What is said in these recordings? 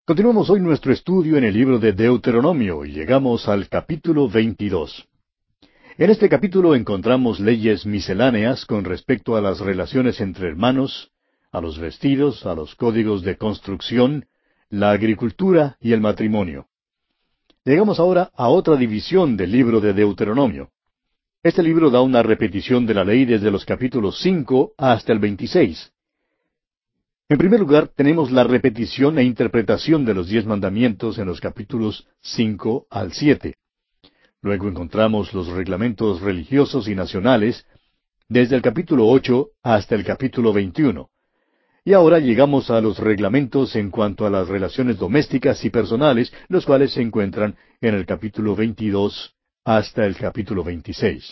Continuamos hoy nuestro estudio en el libro de Deuteronomio y llegamos al capítulo 22. En este capítulo encontramos leyes misceláneas con respecto a las relaciones entre hermanos, a los vestidos, a los códigos de construcción, la agricultura y el matrimonio. Llegamos ahora a otra división del libro de Deuteronomio. Este libro da una repetición de la ley desde los capítulos 5 hasta el 26. En primer lugar, tenemos la repetición e interpretación de los 10 mandamientos en los capítulos 5 al 7. Luego encontramos los reglamentos religiosos y nacionales desde el capítulo 8 hasta el capítulo 21. Y ahora llegamos a los reglamentos en cuanto a las relaciones domésticas y personales, los cuales se encuentran en el capítulo 22 hasta el capítulo 26.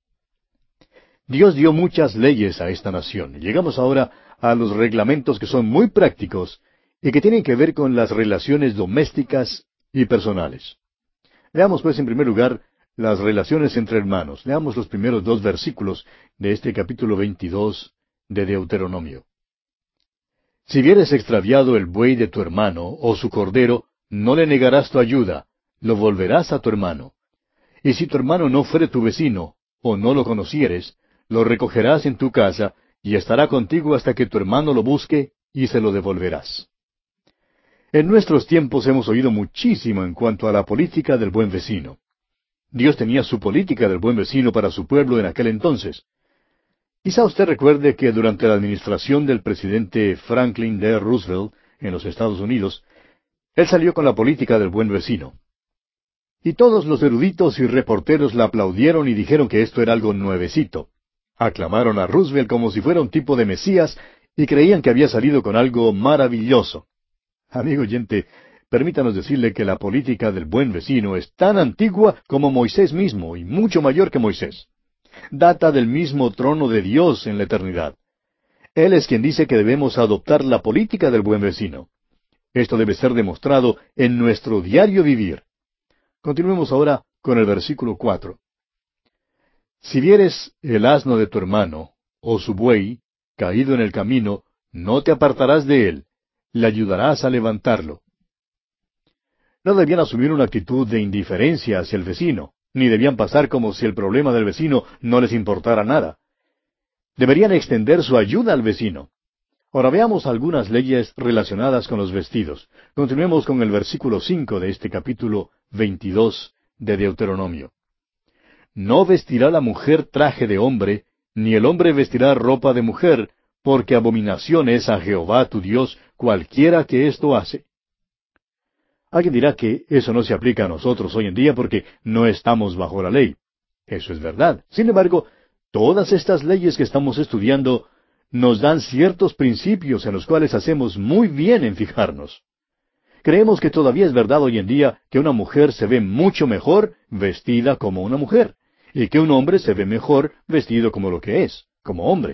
Dios dio muchas leyes a esta nación. Llegamos ahora a los reglamentos que son muy prácticos y que tienen que ver con las relaciones domésticas y personales. Veamos pues en primer lugar las relaciones entre hermanos. Leamos los primeros 2 versículos de este capítulo 22 de Deuteronomio. Si vieres extraviado el buey de tu hermano o su cordero, no le negarás tu ayuda, lo volverás a tu hermano. Y si tu hermano no fuere tu vecino, o no lo conocieres, lo recogerás en tu casa, y estará contigo hasta que tu hermano lo busque, y se lo devolverás. En nuestros tiempos hemos oído muchísimo en cuanto a la política del buen vecino. Dios tenía su política del buen vecino para su pueblo en aquel entonces. Quizá usted recuerde que durante la administración del presidente Franklin D. Roosevelt en los Estados Unidos, él salió con la política del buen vecino. Y todos los eruditos y reporteros la aplaudieron y dijeron que esto era algo nuevecito. Aclamaron a Roosevelt como si fuera un tipo de Mesías y creían que había salido con algo maravilloso. Amigo oyente, permítanos decirle que la política del buen vecino es tan antigua como Moisés mismo y mucho mayor que Moisés. Data del mismo trono de Dios en la eternidad. Él es quien dice que debemos adoptar la política del buen vecino. Esto debe ser demostrado en nuestro diario vivir. Continuemos ahora con el versículo 4. Si vieres el asno de tu hermano, o su buey, caído en el camino, no te apartarás de él, le ayudarás a levantarlo. No debían asumir una actitud de indiferencia hacia el vecino, ni debían pasar como si el problema del vecino no les importara nada. Deberían extender su ayuda al vecino. Ahora veamos algunas leyes relacionadas con los vestidos. Continuemos con el versículo 5 de este capítulo 22 de Deuteronomio. No vestirá la mujer traje de hombre, ni el hombre vestirá ropa de mujer, porque abominación es a Jehová tu Dios cualquiera que esto hace. Alguien dirá que eso no se aplica a nosotros hoy en día porque no estamos bajo la ley. Eso es verdad. Sin embargo, todas estas leyes que estamos estudiando nos dan ciertos principios en los cuales hacemos muy bien en fijarnos. Creemos que todavía es verdad hoy en día que una mujer se ve mucho mejor vestida como una mujer, y que un hombre se ve mejor vestido como lo que es, como hombre.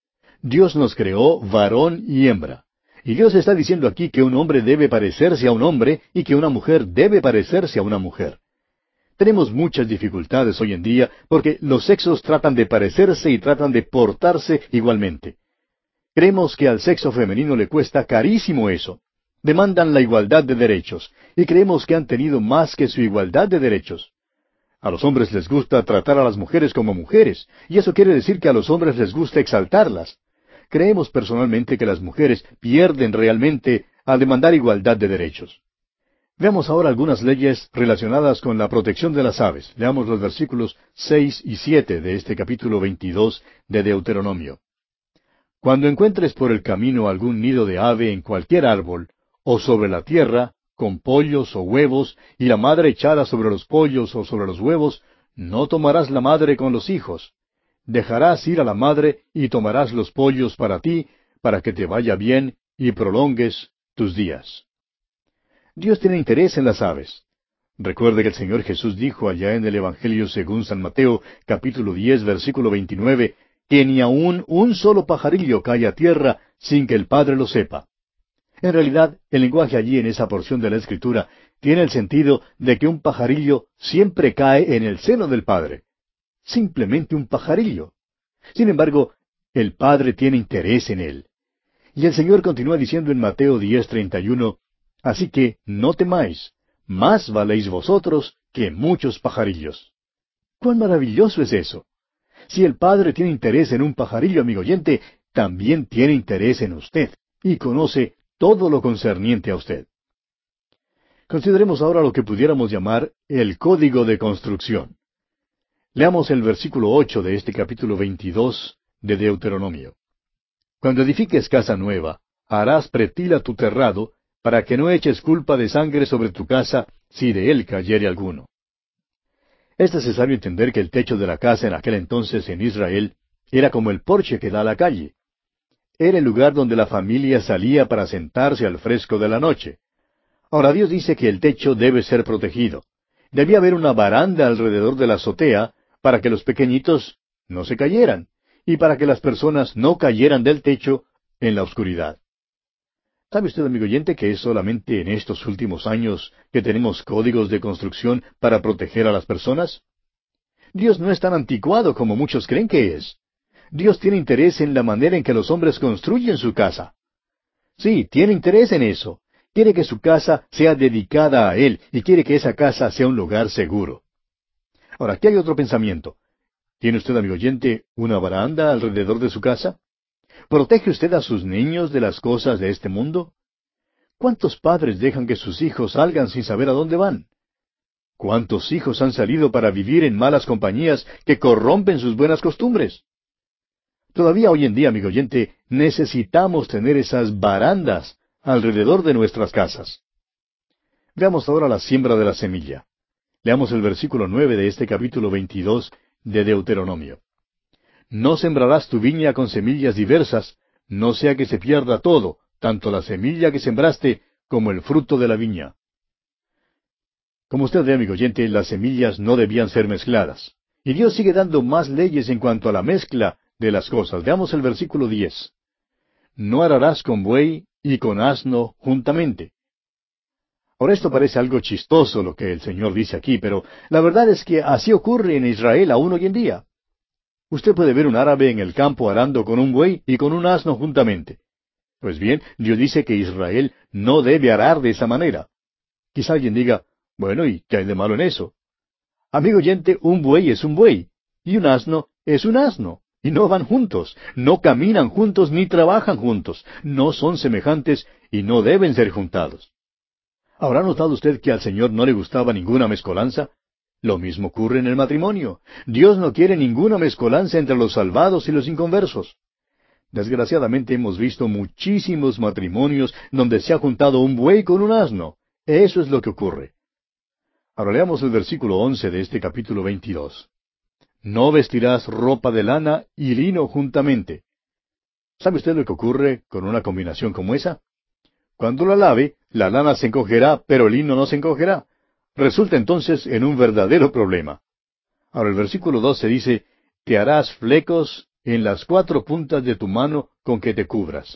Dios nos creó varón y hembra. Y Dios está diciendo aquí que un hombre debe parecerse a un hombre y que una mujer debe parecerse a una mujer. Tenemos muchas dificultades hoy en día porque los sexos tratan de parecerse y tratan de portarse igualmente. Creemos que al sexo femenino le cuesta carísimo eso. Demandan la igualdad de derechos, y creemos que han tenido más que su igualdad de derechos. A los hombres les gusta tratar a las mujeres como mujeres, y eso quiere decir que a los hombres les gusta exaltarlas. Creemos personalmente que las mujeres pierden realmente al demandar igualdad de derechos. Veamos ahora algunas leyes relacionadas con la protección de las aves. Leamos los versículos 6 y 7 de este capítulo 22 de Deuteronomio. Cuando encuentres por el camino algún nido de ave en cualquier árbol, o sobre la tierra, con pollos o huevos, y la madre echada sobre los pollos o sobre los huevos, no tomarás la madre con los hijos. Dejarás ir a la madre y tomarás los pollos para ti, para que te vaya bien y prolongues tus días. Dios tiene interés en las aves. Recuerde que el Señor Jesús dijo allá en el Evangelio según San Mateo, capítulo 10, versículo 29, que ni aun un solo pajarillo cae a tierra sin que el Padre lo sepa. En realidad, el lenguaje allí en esa porción de la Escritura tiene el sentido de que un pajarillo siempre cae en el seno del Padre. Simplemente un pajarillo. Sin embargo, el Padre tiene interés en él. Y el Señor continúa diciendo en Mateo 10:31, Así que no temáis, más valéis vosotros que muchos pajarillos. ¡Cuán maravilloso es eso! Si el Padre tiene interés en un pajarillo, amigo oyente, también tiene interés en usted, y conoce todo lo concerniente a usted. Consideremos ahora lo que pudiéramos llamar el código de construcción. Leamos el versículo 8 de este capítulo 22 de Deuteronomio. Cuando edifiques casa nueva, harás pretil a tu terrado, para que no eches culpa de sangre sobre tu casa, si de él cayere alguno. Es necesario entender que el techo de la casa en aquel entonces en Israel era como el porche que da a la calle. Era el lugar donde la familia salía para sentarse al fresco de la noche. Ahora Dios dice que el techo debe ser protegido. Debía haber una baranda alrededor de la azotea para que los pequeñitos no se cayeran y para que las personas no cayeran del techo en la oscuridad. ¿Sabe usted, amigo oyente, que es solamente en estos últimos años que tenemos códigos de construcción para proteger a las personas? Dios no es tan anticuado como muchos creen que es. Dios tiene interés en la manera en que los hombres construyen su casa. Sí, tiene interés en eso. Quiere que su casa sea dedicada a Él y quiere que esa casa sea un lugar seguro. Ahora, aquí hay otro pensamiento. ¿Tiene usted, amigo oyente, una baranda alrededor de su casa? ¿Protege usted a sus niños de las cosas de este mundo? ¿Cuántos padres dejan que sus hijos salgan sin saber a dónde van? ¿Cuántos hijos han salido para vivir en malas compañías que corrompen sus buenas costumbres? Todavía hoy en día, amigo oyente, necesitamos tener esas barandas alrededor de nuestras casas. Veamos ahora la siembra de la semilla. Leamos el versículo 9 de este capítulo 22 de Deuteronomio. No sembrarás tu viña con semillas diversas, no sea que se pierda todo, tanto la semilla que sembraste como el fruto de la viña. Como usted ve, amigo oyente, las semillas no debían ser mezcladas. Y Dios sigue dando más leyes en cuanto a la mezcla de las cosas. Veamos el versículo 10. No ararás con buey y con asno juntamente. Ahora esto parece algo chistoso lo que el Señor dice aquí, pero la verdad es que así ocurre en Israel aún hoy en día. Usted puede ver un árabe en el campo arando con un buey y con un asno juntamente. Pues bien, Dios dice que Israel no debe arar de esa manera. Quizá alguien diga, bueno, ¿y qué hay de malo en eso? Amigo oyente, un buey es un buey, y un asno es un asno, y no van juntos, no caminan juntos ni trabajan juntos, no son semejantes y no deben ser juntados. ¿Habrá notado usted que al Señor no le gustaba ninguna mezcolanza? Lo mismo ocurre en el matrimonio. Dios no quiere ninguna mezcolanza entre los salvados y los inconversos. Desgraciadamente hemos visto muchísimos matrimonios donde se ha juntado un buey con un asno. Eso es lo que ocurre. Ahora leamos el versículo 11 de este capítulo 22. No vestirás ropa de lana y lino juntamente. ¿Sabe usted lo que ocurre con una combinación como esa? Cuando la lave, la lana se encogerá, pero el lino no se encogerá. Resulta entonces en un verdadero problema. Ahora el versículo 12 dice, te harás flecos en las 4 puntas de tu mano con que te cubras.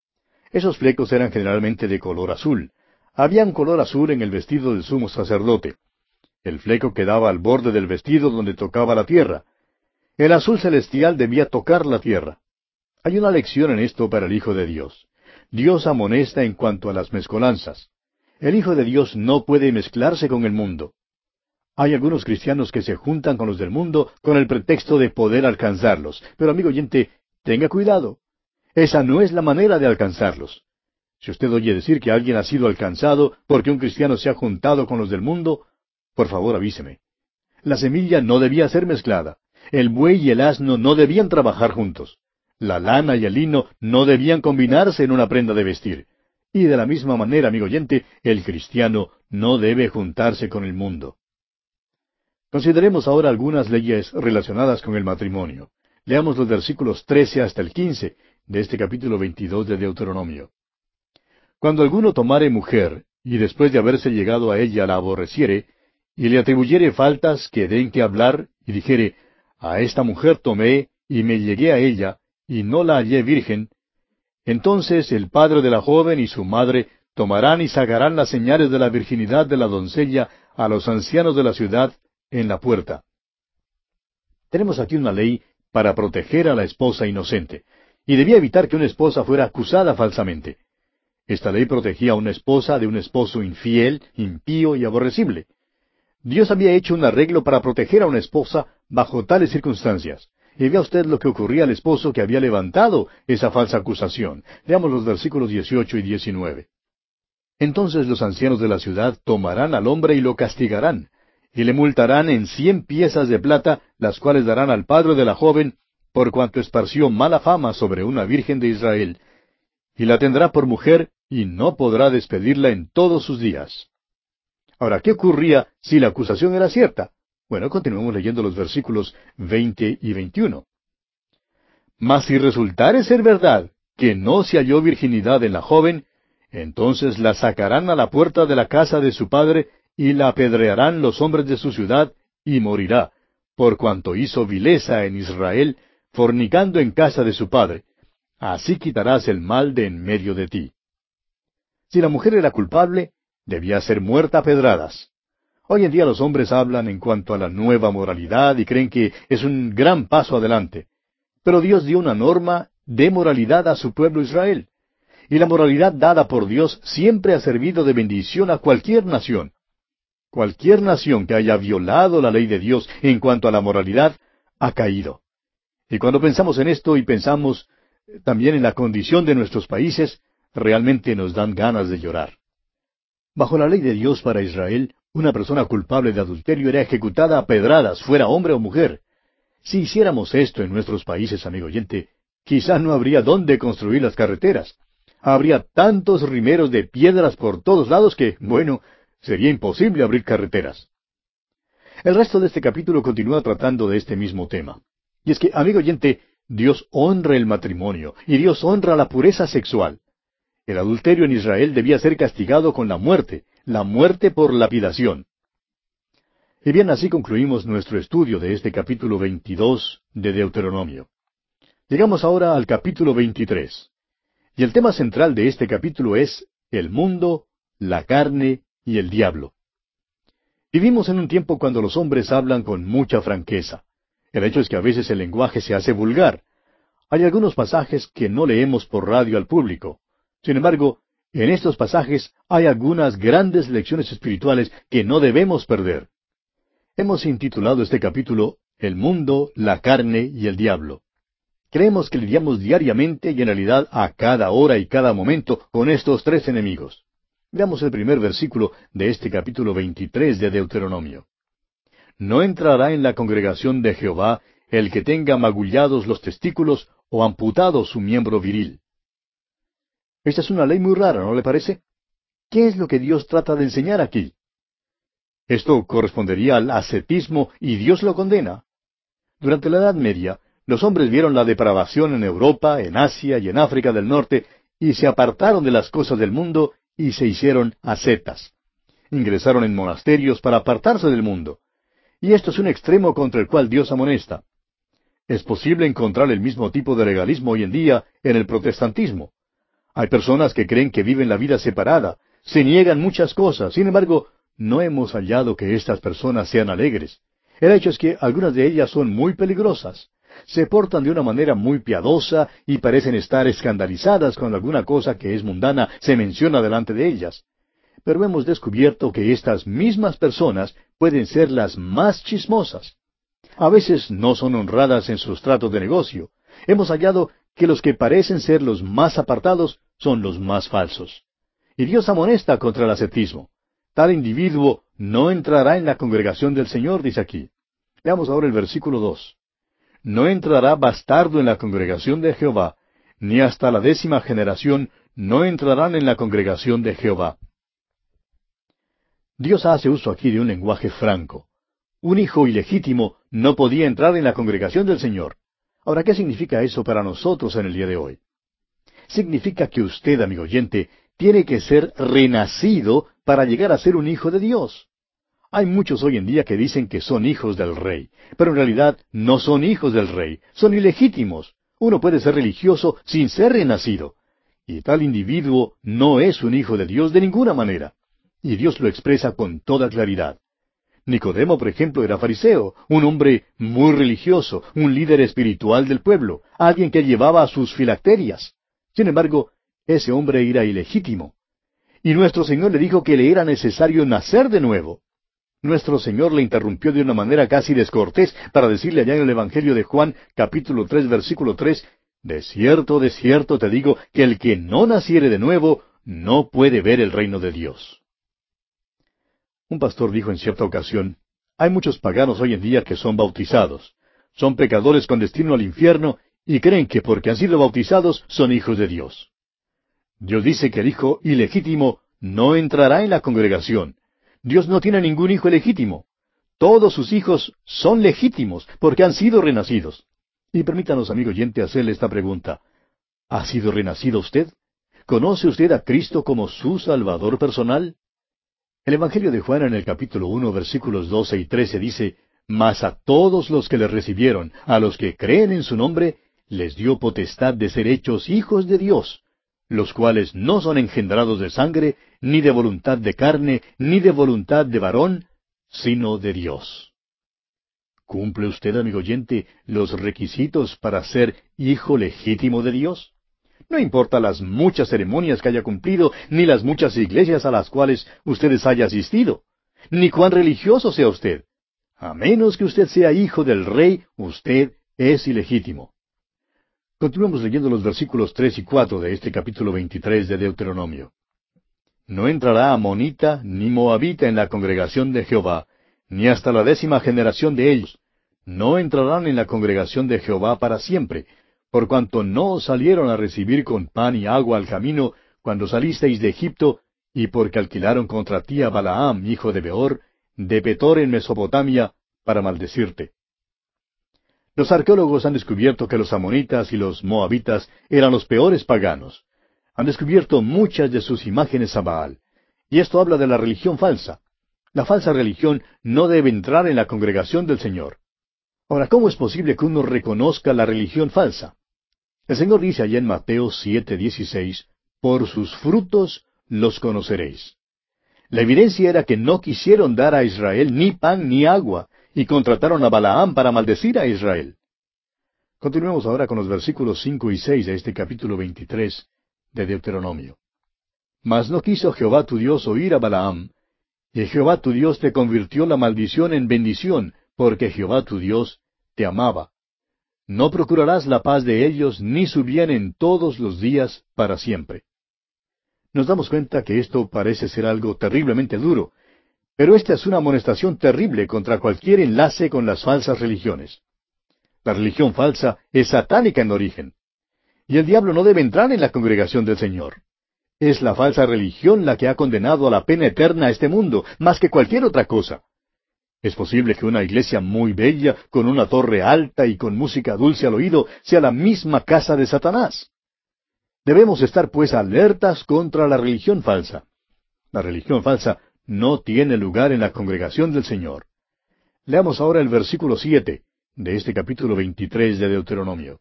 Esos flecos eran generalmente de color azul. Había un color azul en el vestido del sumo sacerdote. El fleco quedaba al borde del vestido donde tocaba la tierra. El azul celestial debía tocar la tierra. Hay una lección en esto para el Hijo de Dios. Dios amonesta en cuanto a las mezcolanzas. El Hijo de Dios no puede mezclarse con el mundo. Hay algunos cristianos que se juntan con los del mundo con el pretexto de poder alcanzarlos. Pero amigo oyente, tenga cuidado. Esa no es la manera de alcanzarlos. Si usted oye decir que alguien ha sido alcanzado porque un cristiano se ha juntado con los del mundo, por favor avíseme. La semilla no debía ser mezclada. El buey y el asno no debían trabajar juntos. La lana y el lino no debían combinarse en una prenda de vestir. Y de la misma manera, amigo oyente, el cristiano no debe juntarse con el mundo. Consideremos ahora algunas leyes relacionadas con el matrimonio. Leamos los versículos 13 hasta el 15 de este capítulo 22 de Deuteronomio. Cuando alguno tomare mujer, y después de haberse llegado a ella la aborreciere, y le atribuyere faltas que den que hablar, y dijere, a esta mujer tomé, y me llegué a ella, y no la hallé virgen, entonces el padre de la joven y su madre tomarán y sacarán las señales de la virginidad de la doncella a los ancianos de la ciudad en la puerta. Tenemos aquí una ley para proteger a la esposa inocente, y debía evitar que una esposa fuera acusada falsamente. Esta ley protegía a una esposa de un esposo infiel, impío y aborrecible. Dios había hecho un arreglo para proteger a una esposa bajo tales circunstancias. Y vea usted lo que ocurría al esposo que había levantado esa falsa acusación. Veamos los versículos 18 y 19. Entonces los ancianos de la ciudad tomarán al hombre y lo castigarán, y le multarán en 100 piezas de plata, las cuales darán al padre de la joven, por cuanto esparció mala fama sobre una virgen de Israel, y la tendrá por mujer, y no podrá despedirla en todos sus días. Ahora, ¿qué ocurría si la acusación era cierta? Bueno, continuemos leyendo los versículos 20 y 21. Mas si resultare ser verdad que no se halló virginidad en la joven, entonces la sacarán a la puerta de la casa de su padre, y la apedrearán los hombres de su ciudad, y morirá, por cuanto hizo vileza en Israel, fornicando en casa de su padre. Así quitarás el mal de en medio de ti. Si la mujer era culpable, debía ser muerta a pedradas. Hoy en día los hombres hablan en cuanto a la nueva moralidad y creen que es un gran paso adelante. Pero Dios dio una norma de moralidad a su pueblo Israel. Y la moralidad dada por Dios siempre ha servido de bendición a cualquier nación. Cualquier nación que haya violado la ley de Dios en cuanto a la moralidad, ha caído. Y cuando pensamos en esto y pensamos también en la condición de nuestros países, realmente nos dan ganas de llorar. Bajo la ley de Dios para Israel, una persona culpable de adulterio era ejecutada a pedradas, fuera hombre o mujer. Si hiciéramos esto en nuestros países, amigo oyente, quizás no habría dónde construir las carreteras. Habría tantos rimeros de piedras por todos lados que, bueno, sería imposible abrir carreteras. El resto de este capítulo continúa tratando de este mismo tema. Y es que, amigo oyente, Dios honra el matrimonio y Dios honra la pureza sexual. El adulterio en Israel debía ser castigado con la muerte por lapidación. Y bien, así concluimos nuestro estudio de este capítulo 22 de Deuteronomio. Llegamos ahora al capítulo 23. Y el tema central de este capítulo es el mundo, la carne y el diablo. Vivimos en un tiempo cuando los hombres hablan con mucha franqueza. El hecho es que a veces el lenguaje se hace vulgar. Hay algunos pasajes que no leemos por radio al público. Sin embargo, en estos pasajes hay algunas grandes lecciones espirituales que no debemos perder. Hemos intitulado este capítulo El mundo, la carne y el diablo. Creemos que lidiamos diariamente y en realidad a cada hora y cada momento con estos tres enemigos. Veamos el primer versículo de este capítulo 23 de Deuteronomio. No entrará en la congregación de Jehová el que tenga magullados los testículos o amputado su miembro viril. Esta es una ley muy rara, ¿no le parece? ¿Qué es lo que Dios trata de enseñar aquí? Esto correspondería al ascetismo y Dios lo condena. Durante la Edad Media, los hombres vieron la depravación en Europa, en Asia y en África del Norte, y se apartaron de las cosas del mundo y se hicieron ascetas. Ingresaron en monasterios para apartarse del mundo. Y esto es un extremo contra el cual Dios amonesta. Es posible encontrar el mismo tipo de legalismo hoy en día en el protestantismo. Hay personas que creen que viven la vida separada, se niegan muchas cosas, sin embargo, no hemos hallado que estas personas sean alegres. El hecho es que algunas de ellas son muy peligrosas. Se portan de una manera muy piadosa y parecen estar escandalizadas cuando alguna cosa que es mundana se menciona delante de ellas. Pero hemos descubierto que estas mismas personas pueden ser las más chismosas. A veces no son honradas en sus tratos de negocio. Hemos hallado que los que parecen ser los más apartados son los más falsos. Y Dios amonesta contra el ascetismo. Tal individuo no entrará en la congregación del Señor, dice aquí. Veamos ahora el versículo 2. No entrará bastardo en la congregación de Jehová, ni hasta la 10ª generación no entrarán en la congregación de Jehová. Dios hace uso aquí de un lenguaje franco. Un hijo ilegítimo no podía entrar en la congregación del Señor. Ahora, ¿qué significa eso para nosotros en el día de hoy? Significa que usted, amigo oyente, tiene que ser renacido para llegar a ser un hijo de Dios. Hay muchos hoy en día que dicen que son hijos del rey, pero en realidad no son hijos del rey, son ilegítimos. Uno puede ser religioso sin ser renacido. Y tal individuo no es un hijo de Dios de ninguna manera. Y Dios lo expresa con toda claridad. Nicodemo, por ejemplo, era fariseo, un hombre muy religioso, un líder espiritual del pueblo, alguien que llevaba sus filacterias. Sin embargo, ese hombre era ilegítimo. Y nuestro Señor le dijo que le era necesario nacer de nuevo. Nuestro Señor le interrumpió de una manera casi descortés para decirle allá en el Evangelio de Juan, capítulo 3, versículo 3, de cierto te digo, que el que no naciere de nuevo, no puede ver el reino de Dios. Un pastor dijo en cierta ocasión, hay muchos paganos hoy en día que son bautizados. Son pecadores con destino al infierno y creen que porque han sido bautizados son hijos de Dios. Dios dice que el hijo ilegítimo no entrará en la congregación. Dios no tiene ningún hijo ilegítimo. Todos sus hijos son legítimos porque han sido renacidos. Y permítanos, amigo oyente, hacerle esta pregunta. ¿Ha sido renacido usted? ¿Conoce usted a Cristo como su Salvador personal? El Evangelio de Juan en el capítulo 1, versículos 12 y 13 dice, Mas a todos los que le recibieron, a los que creen en su nombre, les dio potestad de ser hechos hijos de Dios, los cuales no son engendrados de sangre, ni de voluntad de carne, ni de voluntad de varón, sino de Dios. ¿Cumple usted, amigo oyente, los requisitos para ser hijo legítimo de Dios? No importa las muchas ceremonias que haya cumplido, ni las muchas iglesias a las cuales ustedes haya asistido, ni cuán religioso sea usted. A menos que usted sea hijo del Rey, usted es ilegítimo. Continuamos leyendo los versículos 3 y 4 de este capítulo 23 de Deuteronomio. No entrará amonita ni moabita en la congregación de Jehová, ni hasta la 10ª generación de ellos. No entrarán en la congregación de Jehová para siempre, por cuanto no os salieron a recibir con pan y agua al camino cuando salisteis de Egipto, y porque alquilaron contra ti a Balaam, hijo de Beor, de Petor en Mesopotamia, para maldecirte. Los arqueólogos han descubierto que los amonitas y los moabitas eran los peores paganos. Han descubierto muchas de sus imágenes a Baal. Y esto habla de la religión falsa. La falsa religión no debe entrar en la congregación del Señor. Ahora, ¿cómo es posible que uno reconozca la religión falsa? El Señor dice allá en Mateo 7:16, por sus frutos los conoceréis. La evidencia era que no quisieron dar a Israel ni pan ni agua, y contrataron a Balaam para maldecir a Israel. Continuemos ahora con los versículos 5 y 6 de este capítulo 23 de Deuteronomio. Mas no quiso Jehová tu Dios oír a Balaam, y Jehová tu Dios te convirtió la maldición en bendición, porque Jehová tu Dios te amaba. No procurarás la paz de ellos, ni su bien en todos los días para siempre. Nos damos cuenta que esto parece ser algo terriblemente duro, pero esta es una amonestación terrible contra cualquier enlace con las falsas religiones. La religión falsa es satánica en origen. Y el diablo no debe entrar en la congregación del Señor. Es la falsa religión la que ha condenado a la pena eterna a este mundo, más que cualquier otra cosa. Es posible que una iglesia muy bella, con una torre alta y con música dulce al oído, sea la misma casa de Satanás. Debemos estar pues alertas contra la religión falsa. La religión falsa no tiene lugar en la congregación del Señor. Leamos ahora el versículo 7 de este capítulo 23 de Deuteronomio.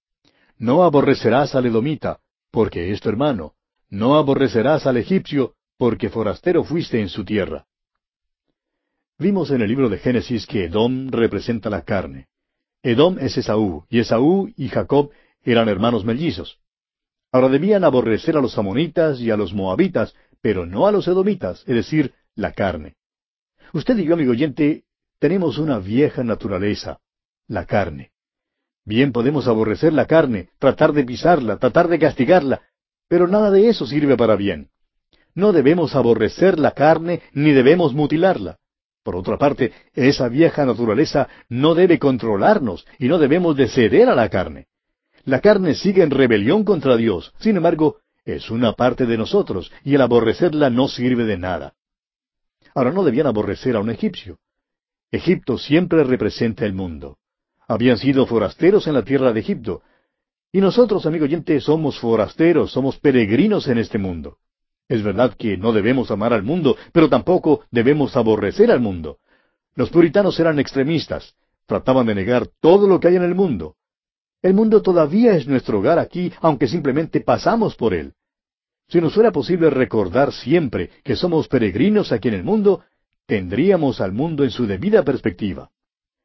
No aborrecerás al edomita, porque es tu hermano. No aborrecerás al egipcio, porque forastero fuiste en su tierra. Vimos en el libro de Génesis que Edom representa la carne. Edom es Esaú, y Esaú y Jacob eran hermanos mellizos. Ahora debían aborrecer a los amonitas y a los moabitas, pero no a los edomitas, es decir, la carne. Usted y yo, amigo oyente, tenemos una vieja naturaleza, la carne. Bien podemos aborrecer la carne, tratar de pisarla, tratar de castigarla, pero nada de eso sirve para bien. No debemos aborrecer la carne ni debemos mutilarla. Por otra parte, esa vieja naturaleza no debe controlarnos y no debemos de ceder a la carne. La carne sigue en rebelión contra Dios, sin embargo, es una parte de nosotros y el aborrecerla no sirve de nada. Ahora no debían aborrecer a un egipcio. Egipto siempre representa el mundo. Habían sido forasteros en la tierra de Egipto. Y nosotros, amigo oyente, somos forasteros, somos peregrinos en este mundo. Es verdad que no debemos amar al mundo, pero tampoco debemos aborrecer al mundo. Los puritanos eran extremistas, trataban de negar todo lo que hay en el mundo. El mundo todavía es nuestro hogar aquí, aunque simplemente pasamos por él. Si nos fuera posible recordar siempre que somos peregrinos aquí en el mundo, tendríamos al mundo en su debida perspectiva.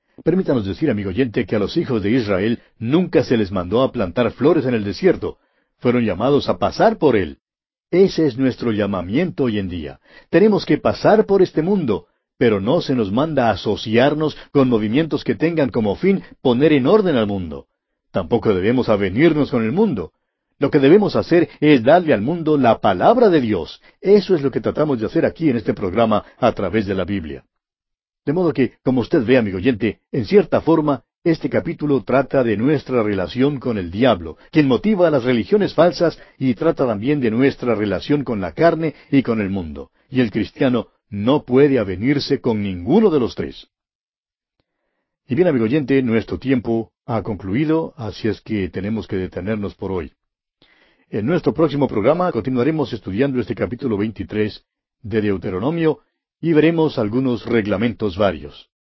Permítanos decir, amigo oyente, que a los hijos de Israel nunca se les mandó a plantar flores en el desierto, fueron llamados a pasar por él. Ese es nuestro llamamiento hoy en día. Tenemos que pasar por este mundo, pero no se nos manda a asociarnos con movimientos que tengan como fin poner en orden al mundo. Tampoco debemos avenirnos con el mundo. Lo que debemos hacer es darle al mundo la palabra de Dios. Eso es lo que tratamos de hacer aquí en este programa a través de la Biblia. De modo que, como usted ve, amigo oyente, en cierta forma, este capítulo trata de nuestra relación con el diablo, quien motiva a las religiones falsas, y trata también de nuestra relación con la carne y con el mundo. Y el cristiano no puede avenirse con ninguno de los tres. Y bien, amigo oyente, nuestro tiempo ha concluido, así es que tenemos que detenernos por hoy. En nuestro próximo programa continuaremos estudiando este capítulo 23 de Deuteronomio y veremos algunos reglamentos varios.